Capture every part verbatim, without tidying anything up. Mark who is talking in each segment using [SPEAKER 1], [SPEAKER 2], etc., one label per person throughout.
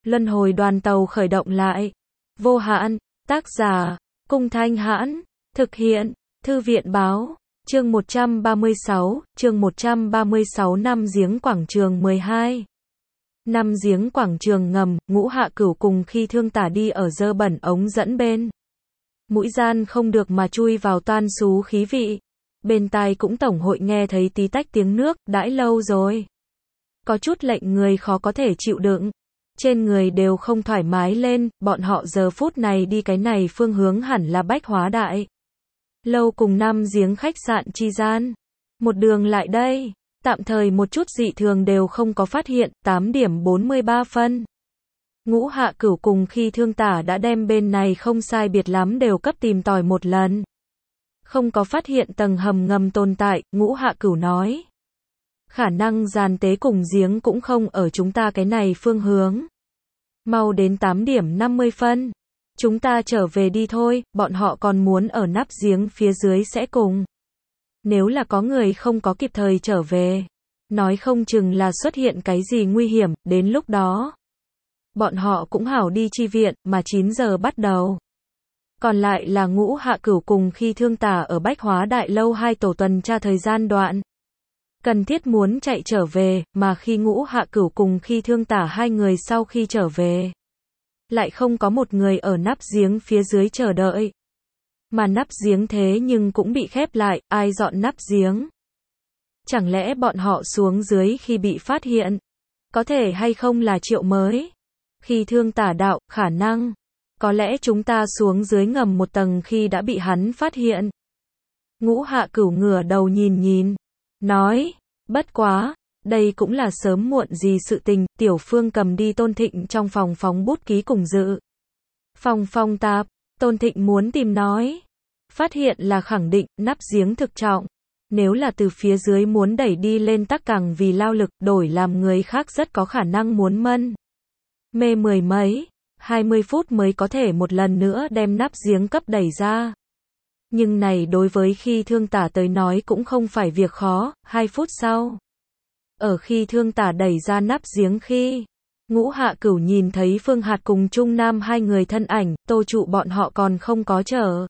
[SPEAKER 1] Luân hồi đoàn tàu khởi động lại. Vô hạn, tác giả, Cung Thanh Hãn, thực hiện, Thư viện Báo, chương một trăm ba mươi sáu, chương một trăm ba mươi sáu năm giếng quảng trường mười hai. Năm giếng quảng trường ngầm, Ngũ Hạ Cửu cùng Khi Thương Tả đi ở dơ bẩn ống dẫn bên. Mũi gian không được mà chui vào toan xú khí vị. Bên tai cũng tổng hội nghe thấy tí tách tiếng nước, đãi lâu rồi. Có chút lệnh người khó có thể chịu đựng. Trên người đều không thoải mái lên, bọn họ giờ phút này đi cái này phương hướng hẳn là Bách Hóa Đại Lâu cùng năm giếng khách sạn chi gian. Một đường lại đây, tạm thời một chút dị thường đều không có phát hiện, tám điểm bốn mươi ba phân. Ngũ Hạ Cửu cùng Khi Thương Tả đã đem bên này không sai biệt lắm đều cấp tìm tòi một lần. Không có phát hiện tầng hầm ngầm tồn tại, Ngũ Hạ Cửu nói. Khả năng giàn tế cùng giếng cũng không ở chúng ta cái này phương hướng. Mau đến tám điểm năm mươi phân. Chúng ta trở về đi thôi, bọn họ còn muốn ở nắp giếng phía dưới sẽ cùng. Nếu là có người không có kịp thời trở về, nói không chừng là xuất hiện cái gì nguy hiểm, đến lúc đó. Bọn họ cũng hảo đi chi viện, mà chín giờ bắt đầu. Còn lại là Ngũ Hạ Cửu cùng Khi Thương Tả ở Bách Hóa Đại Lâu hai tổ tuần tra thời gian đoạn. Cần thiết muốn chạy trở về, mà khi Ngũ Hạ Cửu cùng Khi Thương Tả hai người sau khi trở về. Lại không có một người ở nắp giếng phía dưới chờ đợi. Mà nắp giếng thế nhưng cũng bị khép lại, ai dọn nắp giếng? Chẳng lẽ bọn họ xuống dưới khi bị phát hiện? Có thể hay không là Triệu mới? Khi Thương Tả đạo, khả năng. Có lẽ chúng ta xuống dưới ngầm một tầng khi đã bị hắn phát hiện. Ngũ Hạ Cửu ngửa đầu nhìn nhìn. Nói, bất quá, đây cũng là sớm muộn gì sự tình, Tiểu Phương cầm đi Tôn Thịnh trong phòng phóng bút ký cùng dự. Phòng phong tạp, Tôn Thịnh muốn tìm nói. Phát hiện là khẳng định, nắp giếng thực trọng. Nếu là từ phía dưới muốn đẩy đi lên tắc càng vì lao lực, đổi làm người khác rất có khả năng muốn mân. Mê mười mấy, hai mươi phút mới có thể một lần nữa đem nắp giếng cấp đẩy ra. Nhưng này đối với Khi Thương Tả tới nói cũng không phải việc khó, hai phút sau. Ở Khi Thương Tả đẩy ra nắp giếng khi, Ngũ Hạ Cửu nhìn thấy Phương Hạt cùng Trung Nam hai người thân ảnh, Tô Trụ bọn họ còn không có trở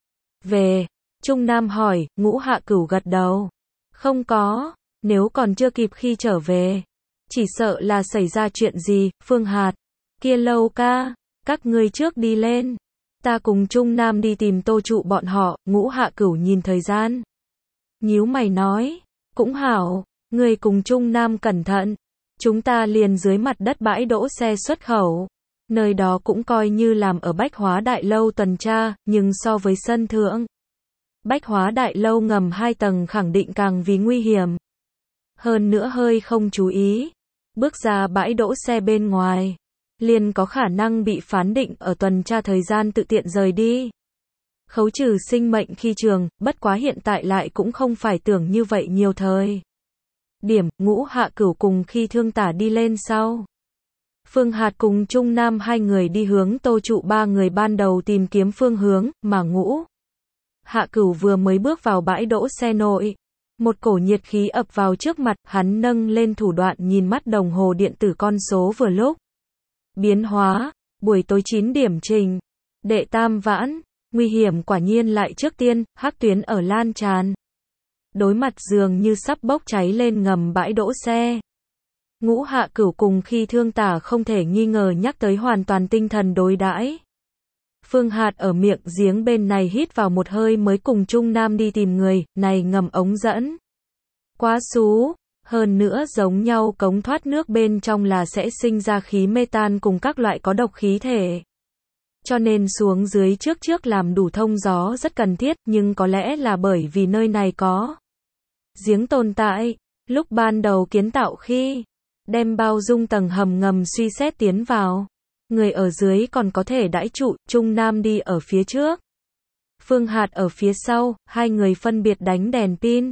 [SPEAKER 1] về. Trung Nam hỏi, Ngũ Hạ Cửu gật đầu. Không có, nếu còn chưa kịp khi trở về. Chỉ sợ là xảy ra chuyện gì, Phương Hạt. Kia Lâu ca, các ngươi trước đi lên. Ta cùng Trung Nam đi tìm Tô Trụ bọn họ, Ngũ Hạ Cửu nhìn thời gian. Nhíu mày nói, cũng hảo, người cùng Trung Nam cẩn thận. Chúng ta liền dưới mặt đất bãi đỗ xe xuất khẩu. Nơi đó cũng coi như làm ở Bách Hóa Đại Lâu tuần tra, nhưng so với sân thượng. Bách Hóa Đại Lâu ngầm hai tầng khẳng định càng vì nguy hiểm. Hơn nữa hơi không chú ý. Bước ra bãi đỗ xe bên ngoài. Liền có khả năng bị phán định ở tuần tra thời gian tự tiện rời đi. Khấu trừ sinh mệnh khi trường, bất quá hiện tại lại cũng không phải tưởng như vậy nhiều thời. Điểm, Ngũ Hạ Cửu cùng Khi Thương Tả đi lên sau. Phương Hạt cùng Trung Nam hai người đi hướng Tô Trụ ba người ban đầu tìm kiếm phương hướng, mà Ngũ Hạ Cửu vừa mới bước vào bãi đỗ xe nội. Một cổ nhiệt khí ập vào trước mặt, hắn nâng lên thủ đoạn nhìn mắt đồng hồ điện tử con số vừa lúc. Biến hóa, buổi tối chín điểm trình. Đệ tam vãn, nguy hiểm quả nhiên lại trước tiên, hắc tuyến ở lan tràn. Đối mặt dường như sắp bốc cháy lên ngầm bãi đỗ xe. Ngũ Hạ Cửu cùng Khi Thương Tả không thể nghi ngờ nhắc tới hoàn toàn tinh thần đối đãi. Phương Hạt ở miệng giếng bên này hít vào một hơi mới cùng Trung Nam đi tìm người, này ngầm ống dẫn. Quá xú. Hơn nữa giống nhau cống thoát nước bên trong là sẽ sinh ra khí metan cùng các loại có độc khí thể. Cho nên xuống dưới trước trước làm đủ thông gió rất cần thiết, nhưng có lẽ là bởi vì nơi này có giếng tồn tại. Lúc ban đầu kiến tạo khi đem bao dung tầng hầm ngầm suy xét tiến vào. Người ở dưới còn có thể đãi trụ, Trung Nam đi ở phía trước. Phương Hạt ở phía sau, hai người phân biệt đánh đèn pin.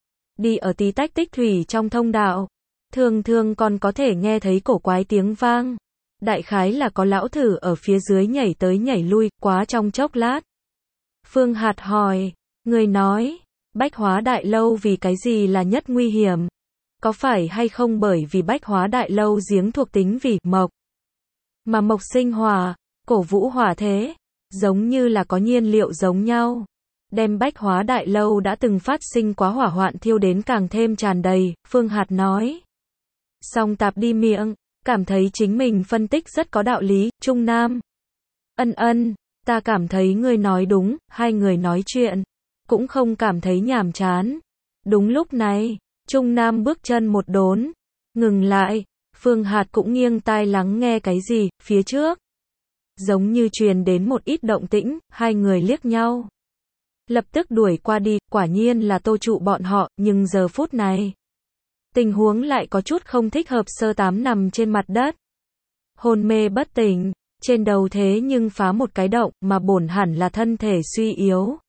[SPEAKER 1] Đi ở tí tách tích thủy trong thông đạo. Thường thường còn có thể nghe thấy cổ quái tiếng vang. Đại khái là có lão thử ở phía dưới nhảy tới nhảy lui, quá trong chốc lát. Phương Hạt hỏi, người nói, Bách Hóa Đại Lâu vì cái gì là nhất nguy hiểm? Có phải hay không bởi vì Bách Hóa Đại Lâu giếng thuộc tính vì mộc? mà mộc sinh hỏa, cổ vũ hỏa thế, giống như là có nhiên liệu giống nhau. Đem Bách Hóa Đại Lâu đã từng phát sinh quá hỏa hoạn thiêu đến càng thêm tràn đầy, Phương Hạt nói. Song tạp đi miệng, cảm thấy chính mình phân tích rất có đạo lý, Trung Nam. Ân ân, ta cảm thấy ngươi nói đúng, hai người nói chuyện, cũng không cảm thấy nhàm chán. Đúng lúc này, Trung Nam bước chân một đốn, ngừng lại, Phương Hạt cũng nghiêng tai lắng nghe cái gì, phía trước. Giống như truyền đến một ít động tĩnh, hai người liếc nhau. Lập tức đuổi qua đi, quả nhiên là Tô Trụ bọn họ, nhưng giờ phút này. Tình huống lại có chút không thích hợp, Sơ Tám nằm trên mặt đất. Hôn mê bất tỉnh, trên đầu thế nhưng phá một cái động, mà bổn hẳn là thân thể suy yếu.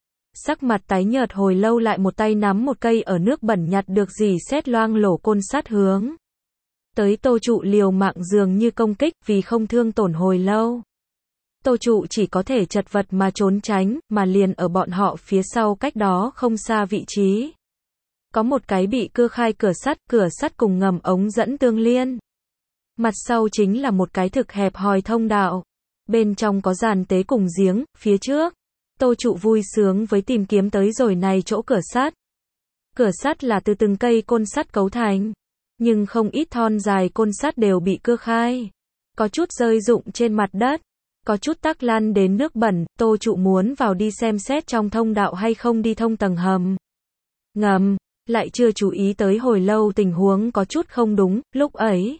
[SPEAKER 1] Sắc mặt tái nhợt hồi lâu lại một tay nắm một cây ở nước bẩn nhặt được gì xét loang lổ côn sắt hướng. Tới Tô Trụ liều mạng dường như công kích vì không thương tổn hồi lâu. Tô Trụ chỉ có thể chật vật mà trốn tránh, mà liền ở bọn họ phía sau cách đó không xa vị trí. Có một cái bị cưa khai cửa sắt, cửa sắt cùng ngầm ống dẫn tương liên. Mặt sau chính là một cái thực hẹp hòi thông đạo. Bên trong có giàn tế cùng giếng, phía trước. Tô Trụ vui sướng với tìm kiếm tới rồi này chỗ cửa sắt. Cửa sắt là từ từng cây côn sắt cấu thành. Nhưng không ít thon dài côn sắt đều bị cưa khai. Có chút rơi rụng trên mặt đất. Có chút tắc lăn đến nước bẩn, Tô Trụ muốn vào đi xem xét trong thông đạo hay không đi thông tầng hầm. Ngầm, lại chưa chú ý tới hồi lâu tình huống có chút không đúng, lúc ấy.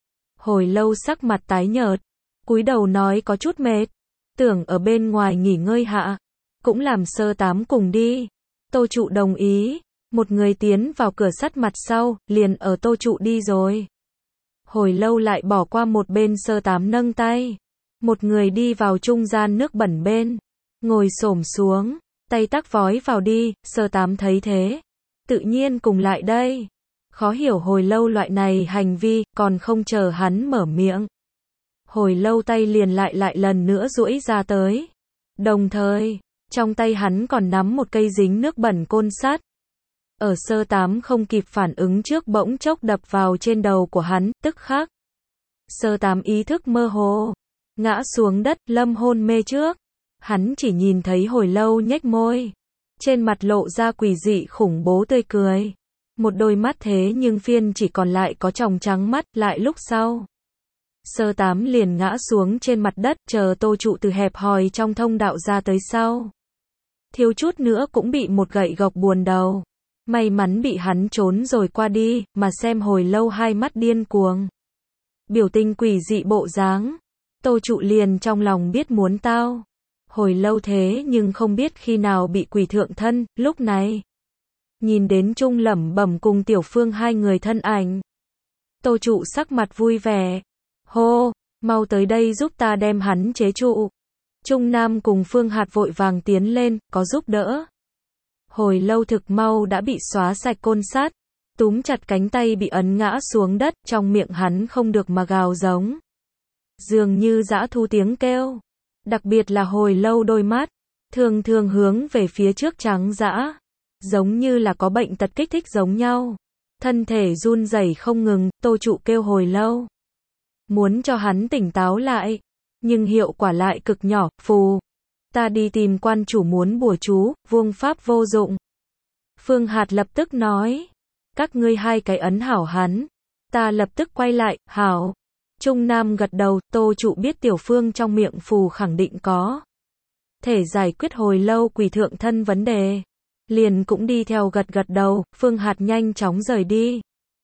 [SPEAKER 1] Hồi lâu sắc mặt tái nhợt, cúi đầu nói có chút mệt, tưởng ở bên ngoài nghỉ ngơi hạ, cũng làm Sơ Tám cùng đi. Tô Trụ đồng ý, một người tiến vào cửa sắt mặt sau, liền ở Tô Trụ đi rồi. Hồi lâu lại bỏ qua một bên, Sơ Tám nâng tay. Một người đi vào trung gian nước bẩn bên, ngồi xổm xuống, tay tắc vói vào đi, Sơ Tám thấy thế, tự nhiên cùng lại đây. Khó hiểu hồi lâu loại này hành vi, còn không chờ hắn mở miệng. Hồi lâu tay liền lại lại lần nữa duỗi ra tới. Đồng thời, trong tay hắn còn nắm một cây dính nước bẩn côn sắt. Ở Sơ Tám không kịp phản ứng trước bỗng chốc đập vào trên đầu của hắn, tức khắc. Sơ Tám ý thức mơ hồ. Ngã xuống đất, lâm hôn mê trước. Hắn chỉ nhìn thấy hồi lâu nhếch môi. Trên mặt lộ ra quỷ dị khủng bố tươi cười. Một đôi mắt thế nhưng phiên chỉ còn lại có tròng trắng mắt, lại lúc sau. Sơ Tám liền ngã xuống trên mặt đất, chờ Tô Trụ từ hẹp hòi trong thông đạo ra tới sau. Thiếu chút nữa cũng bị một gậy gộc buồn đầu. May mắn bị hắn trốn rồi qua đi, mà xem hồi lâu hai mắt điên cuồng. Biểu tình quỷ dị bộ dáng. Tô Trụ liền trong lòng biết muốn tao. Hồi lâu thế nhưng không biết khi nào bị quỷ thượng thân, lúc này. Nhìn đến Trung lẩm bẩm cùng Tiểu Phương hai người thân ảnh. Tô Trụ sắc mặt vui vẻ. Hô, mau tới đây giúp ta đem hắn chế trụ. Trung Nam cùng Phương Hạt vội vàng tiến lên, có giúp đỡ. Hồi lâu thực mau đã bị xóa sạch côn sắt. Túm chặt cánh tay bị ấn ngã xuống đất, trong miệng hắn không được mà gào giống. Dường như dã thu tiếng kêu. Đặc biệt là hồi lâu đôi mắt. Thường thường hướng về phía trước trắng dã. Giống như là có bệnh tật kích thích giống nhau. Thân thể run rẩy không ngừng, Tô Trụ kêu hồi lâu. Muốn cho hắn tỉnh táo lại. Nhưng hiệu quả lại cực nhỏ, phù. Ta đi tìm quan chủ muốn bùa chú, vuông pháp vô dụng. Phương Hạt lập tức nói. Các ngươi hai cái ấn hảo hắn. Ta lập tức quay lại, hảo. Trung Nam gật đầu, Tô Trụ biết Tiểu Phương trong miệng phù khẳng định có. Thể giải quyết hồi lâu quỷ thượng thân vấn đề. Liền cũng đi theo gật gật đầu, Phương Hạt nhanh chóng rời đi.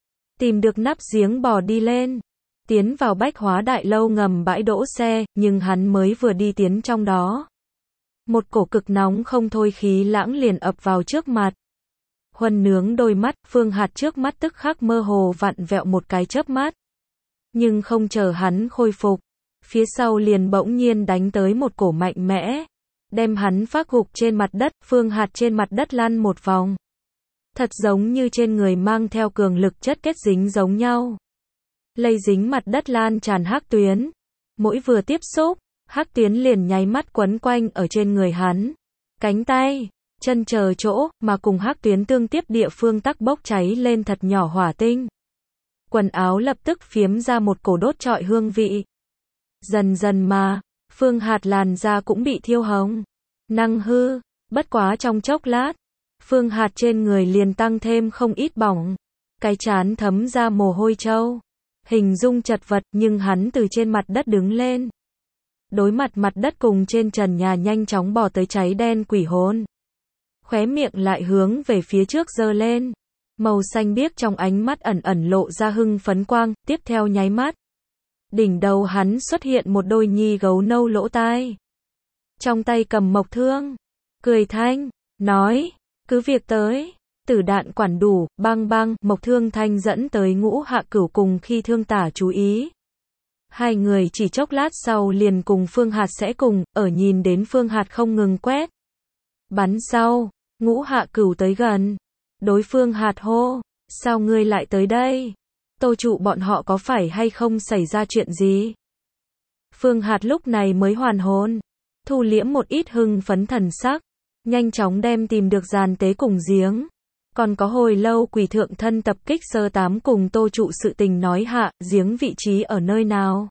[SPEAKER 1] Tìm được nắp giếng bò đi lên. Tiến vào Bách Hóa Đại Lâu ngầm bãi đỗ xe, nhưng hắn mới vừa đi tiến trong đó. Một cổ cực nóng không thôi khí lãng liền ập vào trước mặt. Huân nướng đôi mắt, Phương Hạt trước mắt tức khắc mơ hồ vặn vẹo một cái chớp mắt. Nhưng không chờ hắn khôi phục, phía sau liền bỗng nhiên đánh tới một cổ mạnh mẽ, đem hắn phác gục trên mặt đất, Phương Hạt trên mặt đất lăn một vòng. Thật giống như trên người mang theo cường lực chất kết dính giống nhau. Lây dính mặt đất lan tràn hắc tuyến. Mỗi vừa tiếp xúc, hắc tuyến liền nháy mắt quấn quanh ở trên người hắn. Cánh tay, chân chờ chỗ, mà cùng hắc tuyến tương tiếp địa phương tắc bốc cháy lên thật nhỏ hỏa tinh. Quần áo lập tức phiếm ra một cổ đốt trọi hương vị. Dần dần mà, Phương Hạt làn da cũng bị thiêu hồng, năng hư, bất quá trong chốc lát, Phương Hạt trên người liền tăng thêm không ít bỏng, cái trán thấm ra mồ hôi trâu, hình dung chật vật nhưng hắn từ trên mặt đất đứng lên. Đối mặt mặt đất cùng trên trần nhà nhanh chóng bò tới cháy đen quỷ hồn. Khóe miệng lại hướng về phía trước giơ lên. Màu xanh biếc trong ánh mắt ẩn ẩn lộ ra hưng phấn quang, tiếp theo nháy mắt. Đỉnh đầu hắn xuất hiện một đôi nhi gấu nâu lỗ tai. Trong tay cầm mộc thương. Cười thanh, nói, cứ việc tới. Tử đạn quản đủ, bang bang, mộc thương thanh dẫn tới Ngũ Hạ Cửu cùng Khi Thương Tả chú ý. Hai người chỉ chốc lát sau liền cùng Phương Hạt sẽ cùng, ở nhìn đến Phương Hạt không ngừng quét. Bắn sau, Ngũ Hạ Cửu tới gần. Đối Phương Hạt hô, sao ngươi lại tới đây? Tô trụ bọn họ có phải hay không xảy ra chuyện gì? Phương Hạt lúc này mới hoàn hồn, thu liễm một ít hưng phấn thần sắc, nhanh chóng đem tìm được giàn tế cùng giếng. Còn có hồi lâu quỷ thượng thân tập kích sơ tám cùng Tô trụ sự tình nói hạ, giếng vị trí ở nơi nào?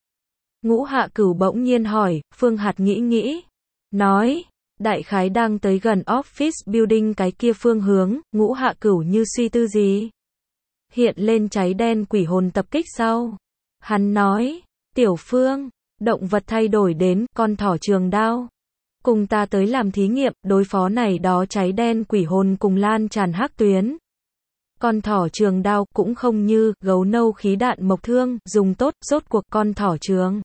[SPEAKER 1] Ngũ Hạ Cửu bỗng nhiên hỏi, Phương Hạt nghĩ nghĩ, nói, đại khái đang tới gần office building cái kia phương hướng. Ngũ Hạ Cửu như suy tư gì? Hiện lên cháy đen quỷ hồn tập kích sau. Hắn nói, Tiểu Phương, động vật thay đổi đến con thỏ trường đao. Cùng ta tới làm thí nghiệm, đối phó này đó cháy đen quỷ hồn cùng lan tràn hắc tuyến. Con thỏ trường đao cũng không như gấu nâu khí đạn mộc thương, dùng tốt, rốt cuộc con thỏ trường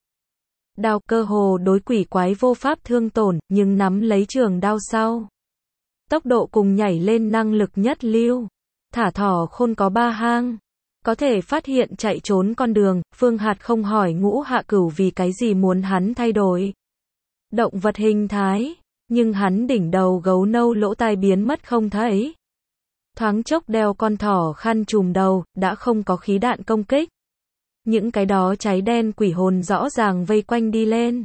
[SPEAKER 1] đao cơ hồ đối quỷ quái vô pháp thương tổn, nhưng nắm lấy trường đao sau. Tốc độ cùng nhảy lên năng lực nhất lưu. Thả thỏ khôn có ba hang. Có thể phát hiện chạy trốn con đường. Phương Hạt không hỏi Ngũ Hạ Cửu vì cái gì muốn hắn thay đổi động vật hình thái, nhưng hắn đỉnh đầu gấu nâu lỗ tai biến mất không thấy. Thoáng chốc đeo con thỏ khăn trùm đầu, đã không có khí đạn công kích. Những cái đó cháy đen quỷ hồn rõ ràng vây quanh đi lên.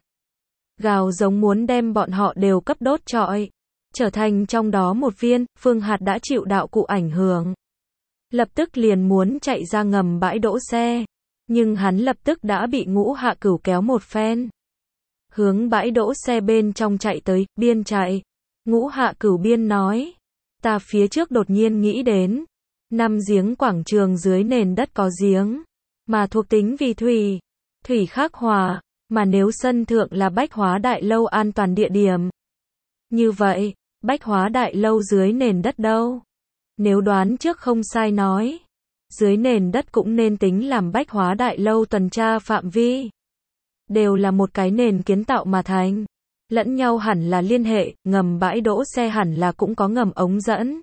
[SPEAKER 1] Gào giống muốn đem bọn họ đều cấp đốt trọi. Trở thành trong đó một viên, Phương Hạt đã chịu đạo cụ ảnh hưởng. Lập tức liền muốn chạy ra ngầm bãi đỗ xe. Nhưng hắn lập tức đã bị Ngũ Hạ Cửu kéo một phen. Hướng bãi đỗ xe bên trong chạy tới, biên chạy. Ngũ Hạ Cửu biên nói. Ta phía trước đột nhiên nghĩ đến. Năm giếng quảng trường dưới nền đất có giếng. Mà thuộc tính vì thủy. Thủy khắc hòa. Mà nếu sân thượng là Bách Hóa Đại Lâu an toàn địa điểm. Như vậy, Bách Hóa Đại Lâu dưới nền đất đâu? Nếu đoán trước không sai nói. Dưới nền đất cũng nên tính làm Bách Hóa Đại Lâu tuần tra phạm vi. Đều là một cái nền kiến tạo mà thành. Lẫn nhau hẳn là liên hệ, ngầm bãi đỗ xe hẳn là cũng có ngầm ống dẫn.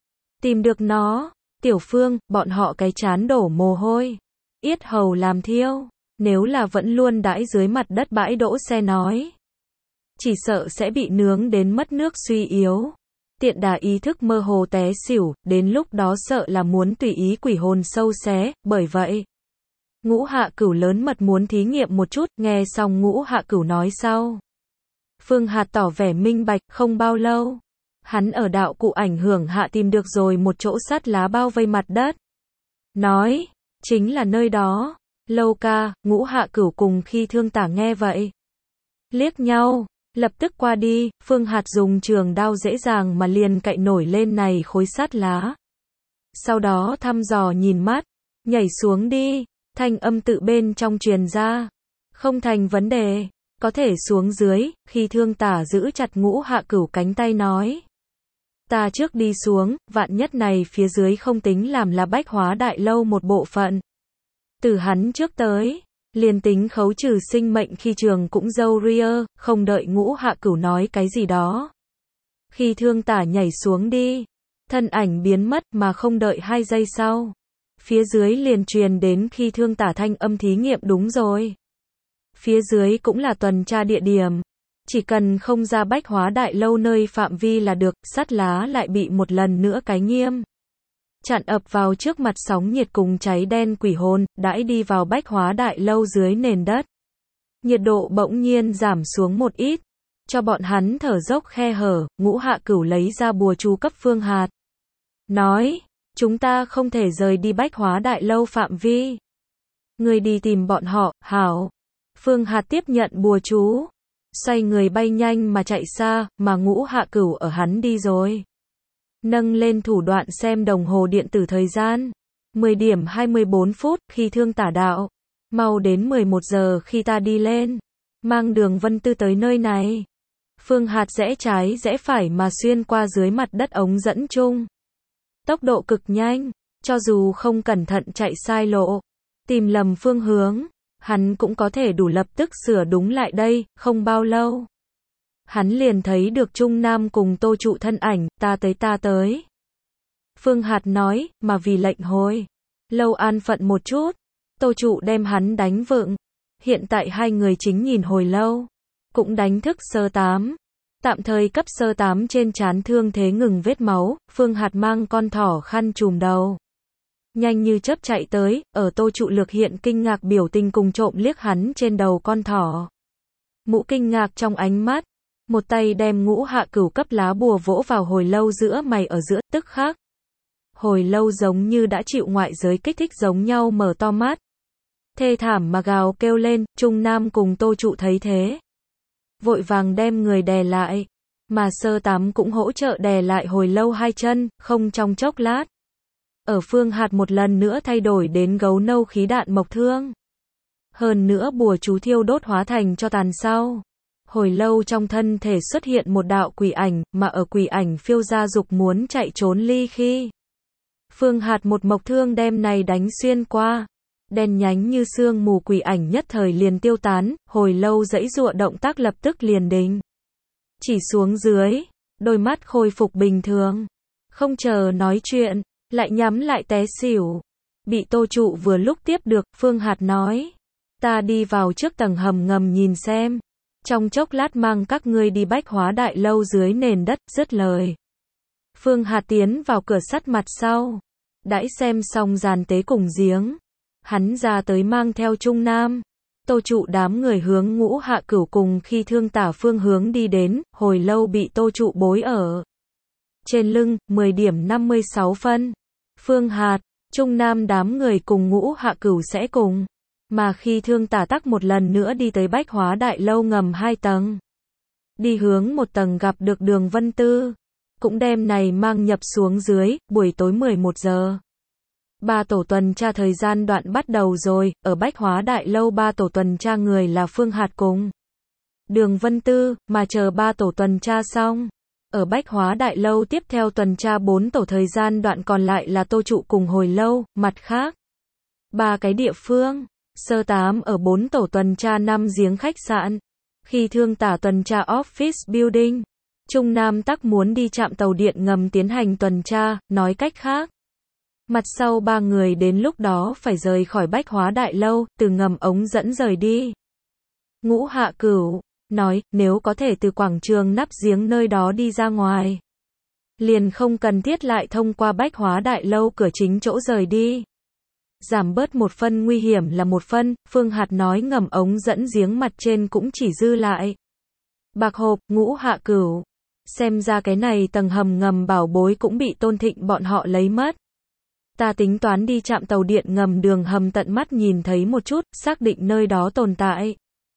[SPEAKER 1] Tìm được nó, Tiểu Phương, bọn họ cái chán đổ mồ hôi. Yết hầu làm thiêu, nếu là vẫn luôn đãi dưới mặt đất bãi đỗ xe nói. Chỉ sợ sẽ bị nướng đến mất nước suy yếu. Tiện đà ý thức mơ hồ té xỉu, đến lúc đó sợ là muốn tùy ý quỷ hồn sâu xé, bởi vậy. Ngũ Hạ Cửu lớn mật muốn thí nghiệm một chút, nghe xong Ngũ Hạ Cửu nói sau. Phương Hạt tỏ vẻ minh bạch, không bao lâu. Hắn ở đạo cụ ảnh hưởng hạ tìm được rồi một chỗ sắt lá bao vây mặt đất. Nói, chính là nơi đó. Lâu ca, Ngũ Hạ Cửu cùng Khi Thương Tả nghe vậy. Liếc nhau, lập tức qua đi, Phương Hạt dùng trường đao dễ dàng mà liền cạy nổi lên này khối sắt lá. Sau đó thăm dò nhìn mắt, nhảy xuống đi, thanh âm tự bên trong truyền ra. Không thành vấn đề, có thể xuống dưới. Khi Thương Tả giữ chặt Ngũ Hạ Cửu cánh tay nói. Ta trước đi xuống, vạn nhất này phía dưới không tính làm là Bách Hóa Đại Lâu một bộ phận. Từ hắn trước tới, liền tính khấu trừ sinh mệnh khi trường cũng dâu ria, không đợi Ngũ Hạ Cửu nói cái gì đó. Khi Thương Tả nhảy xuống đi, thân ảnh biến mất mà không đợi hai giây sau. Phía dưới liền truyền đến Khi Thương Tả thanh âm thí nghiệm đúng rồi. Phía dưới cũng là tuần tra địa điểm. Chỉ cần không ra Bách Hóa Đại Lâu nơi phạm vi là được, sắt lá lại bị một lần nữa cái nghiêm. Chặn ập vào trước mặt sóng nhiệt cùng cháy đen quỷ hồn, đãi đi vào Bách Hóa Đại Lâu dưới nền đất. Nhiệt độ bỗng nhiên giảm xuống một ít. Cho bọn hắn thở dốc khe hở, Ngũ Hạ Cửu lấy ra bùa chú cấp Phương Hạt. Nói, chúng ta không thể rời đi Bách Hóa Đại Lâu phạm vi. Người đi tìm bọn họ, hảo. Phương Hạt tiếp nhận bùa chú, xoay người bay nhanh mà chạy xa, mà Ngũ Hạ Cửu ở hắn đi rồi. Nâng lên thủ đoạn xem đồng hồ điện tử thời gian. mười điểm hai mươi bốn phút khi thương tả đạo. Mau đến mười một giờ khi ta đi lên. Mang Đường Vân Tư tới nơi này. Phương Hạt rẽ trái rẽ phải mà xuyên qua dưới mặt đất ống dẫn chung. Tốc độ cực nhanh, cho dù không cẩn thận chạy sai lộ, tìm lầm phương hướng, hắn cũng có thể đủ lập tức sửa đúng lại đây, không bao lâu. Hắn liền thấy được Trung Nam cùng Tô Trụ thân ảnh, ta tới ta tới. Phương Hạt nói, mà vì lệnh hồi lâu an phận một chút, Tô Trụ đem hắn đánh vựng. Hiện tại hai người chính nhìn hồi lâu, cũng đánh thức sơ tám. Tạm thời cấp sơ tám trên trán thương thế ngừng vết máu, Phương Hạt mang con thỏ khăn trùm đầu. Nhanh như chớp chạy tới, ở Tô Trụ lược hiện kinh ngạc biểu tình cùng trộm liếc hắn trên đầu con thỏ. Mũ kinh ngạc trong ánh mắt, một tay đem Ngũ Hạ Cửu cấp lá bùa vỗ vào hồi lâu giữa mày ở giữa, tức khắc. Hồi lâu giống như đã chịu ngoại giới kích thích giống nhau mở to mắt. Thê thảm mà gào kêu lên, Trung Nam cùng Tô Trụ thấy thế. Vội vàng đem người đè lại, mà sơ tám cũng hỗ trợ đè lại hồi lâu hai chân, không trong chốc lát. Ở Phương Hạt một lần nữa thay đổi đến gấu nâu khí đạn mộc thương. Hơn nữa bùa chú thiêu đốt hóa thành cho tàn sau. Hồi lâu trong thân thể xuất hiện một đạo quỷ ảnh, mà ở quỷ ảnh phiêu ra dục muốn chạy trốn ly khi. Phương Hạt một mộc thương đem này đánh xuyên qua. Đen nhánh như sương mù quỷ ảnh nhất thời liền tiêu tán, hồi lâu giãy giụa động tác lập tức liền đình. Chỉ xuống dưới, đôi mắt khôi phục bình thường. Không chờ nói chuyện, lại nhắm lại té xỉu. Bị Tô Trụ vừa lúc tiếp được, Phương Hạt nói. Ta đi vào trước tầng hầm ngầm nhìn xem. Trong chốc lát mang các ngươi đi Bách Hóa Đại Lâu dưới nền đất, dứt lời. Phương Hạt tiến vào cửa sắt mặt sau. Đãi xem xong giàn tế cùng giếng. Hắn ra tới mang theo Trung Nam. Tô Trụ đám người hướng Ngũ Hạ Cửu cùng khi thương tả phương hướng đi đến, hồi lâu bị Tô Trụ bối ở. Trên lưng, mười điểm năm mươi sáu phân. Phương Hạt, Trung Nam đám người cùng Ngũ Hạ Cửu sẽ cùng. Mà khi thương tả tắc một lần nữa đi tới Bách Hóa Đại Lâu ngầm hai tầng. Đi hướng một tầng gặp được Đường Vân Tư. Cũng đem này mang nhập xuống dưới, buổi tối mười một giờ. Ba tổ tuần tra thời gian đoạn bắt đầu rồi, ở Bách Hóa Đại Lâu ba tổ tuần tra người là Phương Hạt cùng Đường Vân Tư, mà chờ ba tổ tuần tra xong. Ở Bách Hóa Đại Lâu tiếp theo tuần tra bốn tổ thời gian đoạn còn lại là Tô Trụ cùng hồi lâu, mặt khác. Ba cái địa phương, sơ tám ở bốn tổ tuần tra năm giếng khách sạn. Khi thương tả tuần tra office building. Trung Nam tắc muốn đi trạm tàu điện ngầm tiến hành tuần tra, nói cách khác. Mặt sau ba người đến lúc đó phải rời khỏi Bách Hóa Đại Lâu, từ ngầm ống dẫn rời đi. Ngũ Hạ Cửu nói, nếu có thể từ quảng trường nắp giếng nơi đó đi ra ngoài. Liền không cần thiết lại thông qua Bách Hóa Đại Lâu cửa chính chỗ rời đi. Giảm bớt một phân nguy hiểm là một phân, Phương Hạt nói ngầm ống dẫn giếng mặt trên cũng chỉ dư lại. Bạc hộp, Ngũ Hạ Cửu. Xem ra cái này tầng hầm ngầm bảo bối cũng bị Tôn Thịnh bọn họ lấy mất. Ta tính toán đi trạm tàu điện ngầm đường hầm tận mắt nhìn thấy một chút, xác định nơi đó tồn tại.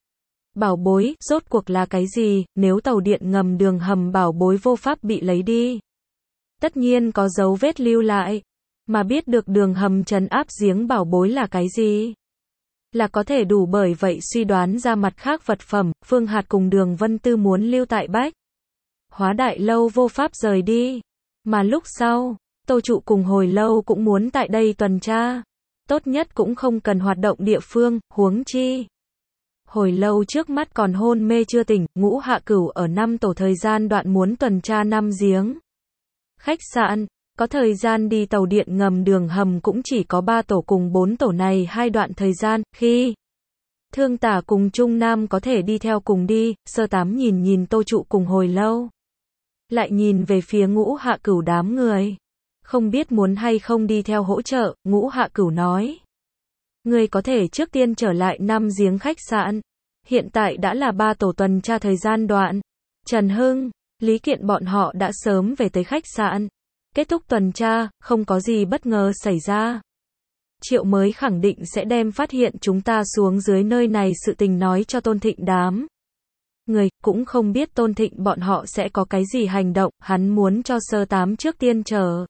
[SPEAKER 1] Bảo bối, rốt cuộc là cái gì, nếu tàu điện ngầm đường hầm bảo bối vô pháp bị lấy đi. Tất nhiên có dấu vết lưu lại, mà biết được đường hầm trấn áp giếng bảo bối là cái gì. Là có thể đủ bởi vậy suy đoán ra mặt khác vật phẩm, Phương Hạt cùng Đường Vân Tư muốn lưu tại Bách Hóa Đại Lâu vô pháp rời đi. Mà lúc sau, Tô Trụ cùng hồi lâu cũng muốn tại đây tuần tra. Tốt nhất cũng không cần hoạt động địa phương, huống chi. Hồi lâu trước mắt còn hôn mê chưa tỉnh, Ngũ Hạ Cửu ở năm tổ thời gian đoạn muốn tuần tra năm giếng. Khách sạn, có thời gian đi tàu điện ngầm đường hầm cũng chỉ có ba tổ cùng bốn tổ này hai đoạn thời gian, khi thương tả cùng Trung Nam có thể đi theo cùng đi, sơ tám nhìn nhìn Tô Trụ cùng hồi lâu. Lại nhìn về phía Ngũ Hạ Cửu đám người. Không biết muốn hay không đi theo hỗ trợ, Ngũ Hạ Cửu nói. Người có thể trước tiên trở lại năm giếng khách sạn. Hiện tại đã là ba tổ tuần tra thời gian đoạn. Trần Hưng, Lý Kiện bọn họ đã sớm về tới khách sạn. Kết thúc tuần tra, không có gì bất ngờ xảy ra. Triệu mới khẳng định sẽ đem phát hiện chúng ta xuống dưới nơi này sự tình nói cho Tôn Thịnh đám người, cũng không biết Tôn Thịnh bọn họ sẽ có cái gì hành động, hắn muốn cho sơ tám trước tiên chờ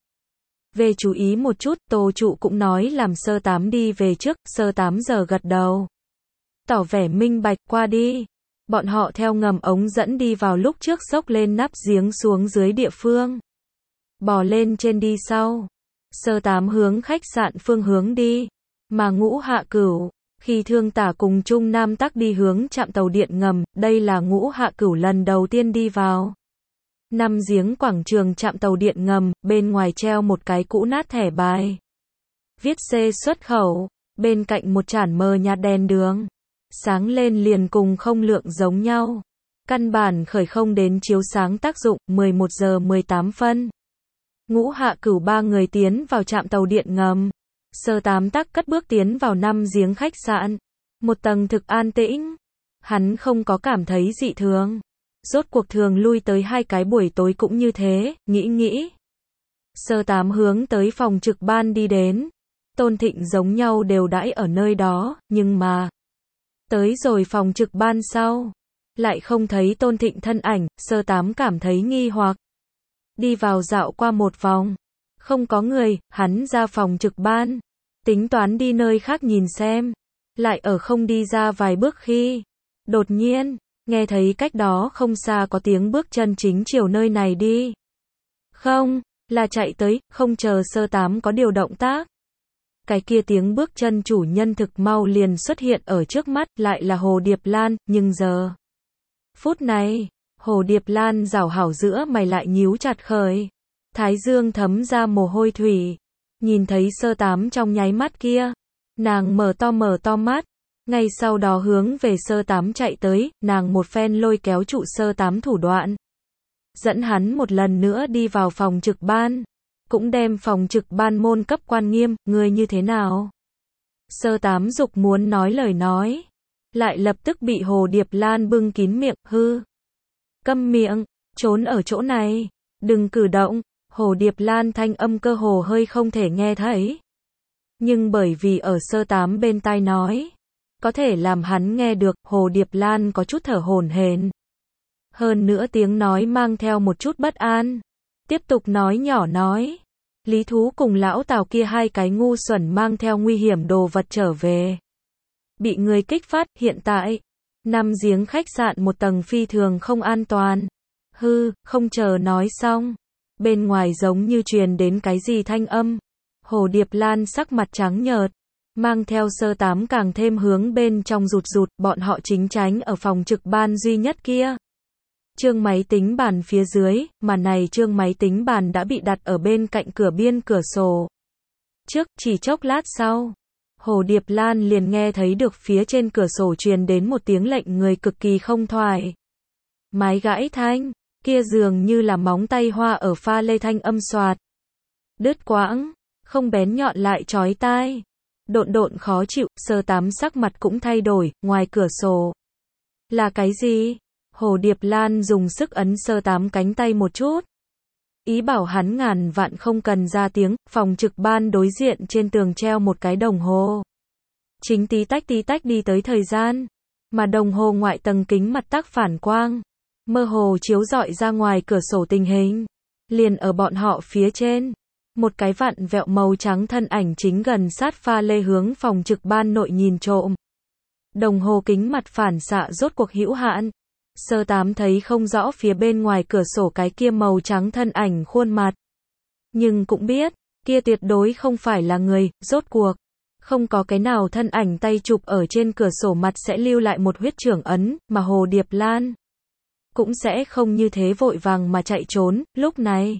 [SPEAKER 1] về chú ý một chút, Tô Trụ cũng nói làm sơ tám đi về trước, sơ tám giờ gật đầu. Tỏ vẻ minh bạch qua đi. Bọn họ theo ngầm ống dẫn đi vào lúc trước xốc lên nắp giếng xuống dưới địa phương. Bò lên trên đi sau. Sơ tám hướng khách sạn phương hướng đi. Mà Ngũ Hạ Cửu, khi Thương Tả cùng Trung Nam Tắc đi hướng trạm tàu điện ngầm, đây là Ngũ Hạ Cửu lần đầu tiên đi vào. Năm giếng quảng trường trạm tàu điện ngầm, bên ngoài treo một cái cũ nát thẻ bài. Viết C xuất khẩu, bên cạnh một chản mờ nhạt đèn đường. Sáng lên liền cùng không lượng giống nhau. Căn bản khởi không đến chiếu sáng tác dụng, mười một giờ mười tám phân. Ngũ Hạ Cửu ba người tiến vào trạm tàu điện ngầm. Sơ tám Tắc cất bước tiến vào năm giếng khách sạn. Một tầng thực an tĩnh. Hắn không có cảm thấy dị thường. Rốt cuộc thường lui tới hai cái buổi tối cũng như thế, nghĩ nghĩ. Sơ tám hướng tới phòng trực ban đi đến. Tôn Thịnh giống nhau đều đãi ở nơi đó, nhưng mà tới rồi phòng trực ban sau, lại không thấy Tôn Thịnh thân ảnh, sơ tám cảm thấy nghi hoặc. Đi vào dạo qua một vòng, không có người, hắn ra phòng trực ban, tính toán đi nơi khác nhìn xem, lại ở không đi ra vài bước khi, đột nhiên, nghe thấy cách đó không xa có tiếng bước chân chính chiều nơi này đi. Không, là chạy tới, không chờ sơ tám có điều động tác. Cái kia tiếng bước chân chủ nhân thực mau liền xuất hiện ở trước mắt, lại là Hồ Điệp Lan, nhưng giờ phút này, Hồ Điệp Lan rảo hảo giữa mày lại nhíu chặt khởi. Thái dương thấm ra mồ hôi thủy. Nhìn thấy sơ tám trong nháy mắt kia, nàng mở to mở to mắt, ngay sau đó hướng về sơ tám chạy tới, nàng một phen lôi kéo trụ sơ tám thủ đoạn. Dẫn hắn một lần nữa đi vào phòng trực ban. Cũng đem phòng trực ban môn cấp quan nghiêm, người như thế nào? Sơ tám dục muốn nói lời nói. Lại lập tức bị Hồ Điệp Lan bưng kín miệng, hư. Câm miệng, trốn ở chỗ này. Đừng cử động, Hồ Điệp Lan thanh âm cơ hồ hơi không thể nghe thấy. Nhưng bởi vì ở sơ tám bên tai nói, có thể làm hắn nghe được, Hồ Điệp Lan có chút thở hổn hển. Hơn nữa tiếng nói mang theo một chút bất an. Tiếp tục nói nhỏ nói. Lý Thú cùng lão Tào kia hai cái ngu xuẩn mang theo nguy hiểm đồ vật trở về. Bị người kích phát, hiện tại. Năm giếng khách sạn một tầng phi thường không an toàn. Hư, không chờ nói xong. Bên ngoài giống như truyền đến cái gì thanh âm. Hồ Điệp Lan sắc mặt trắng nhợt. Mang theo sơ tám càng thêm hướng bên trong rụt rụt, bọn họ chính tránh ở phòng trực ban duy nhất kia. Trương máy tính bàn phía dưới, mà này trương máy tính bàn đã bị đặt ở bên cạnh cửa biên cửa sổ. Trước, chỉ chốc lát sau, Hồ Điệp Lan liền nghe thấy được phía trên cửa sổ truyền đến một tiếng lệnh người cực kỳ không thoải. Mái gãi thanh, kia dường như là móng tay hoa ở pha lê thanh âm xoạt. Đứt quãng, không bén nhọn lại chói tai. Độn độn khó chịu, sơ tám sắc mặt cũng thay đổi, ngoài cửa sổ. Là cái gì? Hồ Điệp Lan dùng sức ấn sơ tám cánh tay một chút. Ý bảo hắn ngàn vạn không cần ra tiếng, phòng trực ban đối diện trên tường treo một cái đồng hồ. Chính tí tách tí tách đi tới thời gian, mà đồng hồ ngoại tầng kính mặt tác phản quang, mơ hồ chiếu rọi ra ngoài cửa sổ tình hình. Liền ở bọn họ phía trên, một cái vặn vẹo màu trắng thân ảnh chính gần sát pha lê hướng phòng trực ban nội nhìn trộm. Đồng hồ kính mặt phản xạ rốt cuộc hữu hạn. Sơ tám thấy không rõ phía bên ngoài cửa sổ cái kia màu trắng thân ảnh khuôn mặt. Nhưng cũng biết, kia tuyệt đối không phải là người, rốt cuộc. Không có cái nào thân ảnh tay chụp ở trên cửa sổ mặt sẽ lưu lại một huyết trưởng ấn, mà Hồ Điệp Lan cũng sẽ không như thế vội vàng mà chạy trốn, lúc này.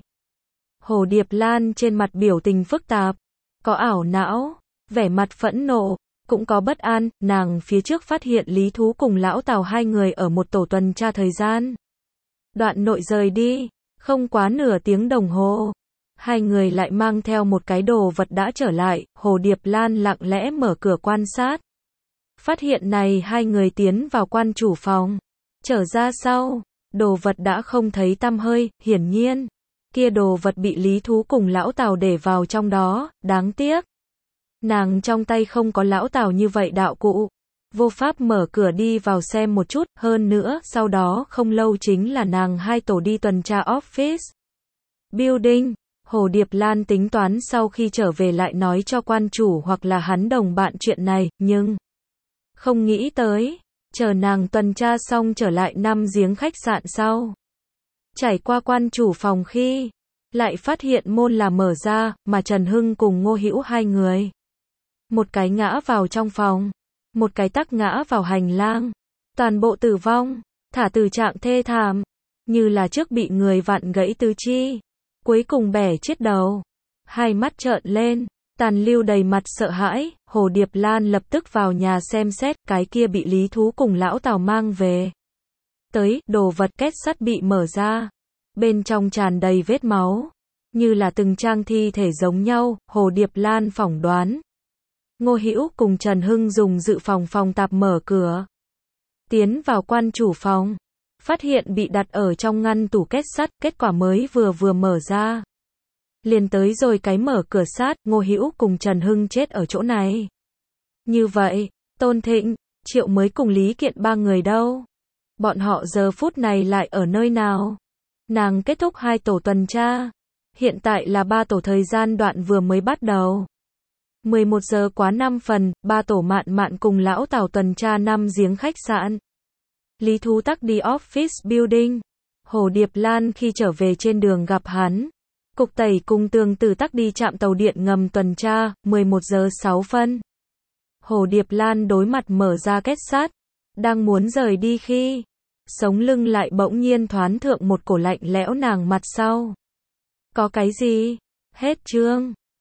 [SPEAKER 1] Hồ Điệp Lan trên mặt biểu tình phức tạp, có ảo não, vẻ mặt phẫn nộ. Cũng có bất an, nàng phía trước phát hiện Lý Thú cùng lão Tào hai người ở một tổ tuần tra thời gian. Đoạn nội rời đi, không quá nửa tiếng đồng hồ. Hai người lại mang theo một cái đồ vật đã trở lại, Hồ Điệp Lan lặng lẽ mở cửa quan sát. Phát hiện này hai người tiến vào quan chủ phòng. Trở ra sau, đồ vật đã không thấy tăm hơi, hiển nhiên. Kia đồ vật bị Lý Thú cùng lão Tào để vào trong đó, đáng tiếc. Nàng trong tay không có lão Tào như vậy đạo cụ. Vô pháp mở cửa đi vào xem một chút, hơn nữa, sau đó không lâu chính là nàng hai tổ đi tuần tra office building. Hồ Điệp Lan tính toán sau khi trở về lại nói cho quan chủ hoặc là hắn đồng bạn chuyện này, nhưng không nghĩ tới, chờ nàng tuần tra xong trở lại năm giếng khách sạn sau. Trải qua quan chủ phòng khi, lại phát hiện môn là mở ra, mà Trần Hưng cùng Ngô Hữu hai người. Một cái ngã vào trong phòng, một cái tắc ngã vào hành lang. Toàn bộ tử vong, thả từ trạng thê thảm, như là trước bị người vặn gãy tứ chi. Cuối cùng bẻ chết đầu, hai mắt trợn lên, tàn lưu đầy mặt sợ hãi. Hồ Điệp Lan lập tức vào nhà xem xét cái kia bị Lý Thú cùng lão Tào mang về. Tới, đồ vật két sắt bị mở ra, bên trong tràn đầy vết máu, như là từng trang thi thể giống nhau. Hồ Điệp Lan phỏng đoán, Ngô Hữu cùng Trần Hưng dùng dự phòng phòng tạp mở cửa, tiến vào quan chủ phòng. Phát hiện bị đặt ở trong ngăn tủ két sắt, kết quả mới vừa vừa mở ra. Liền tới rồi cái mở cửa sát, Ngô Hữu cùng Trần Hưng chết ở chỗ này. Như vậy, Tôn Thịnh, Triệu mới cùng Lý Kiện ba người đâu? Bọn họ giờ phút này lại ở nơi nào? Nàng kết thúc hai tổ tuần tra. Hiện tại là ba tổ, thời gian đoạn vừa mới bắt đầu. mười một giờ quá năm phần, ba tổ Mạn Mạn cùng lão Tào tuần tra năm giếng khách sạn. Lý Thú tắc đi office building. Hồ Điệp Lan khi trở về trên đường gặp hắn. Cục Tẩy cùng Tường Tử tắc đi trạm tàu điện ngầm tuần tra. Mười một giờ sáu phân. Hồ Điệp Lan đối mặt mở ra két sắt, đang muốn rời đi khi sống lưng lại bỗng nhiên thoán thượng một cổ lạnh lẽo nàng mặt sau. Có cái gì? Hết chương.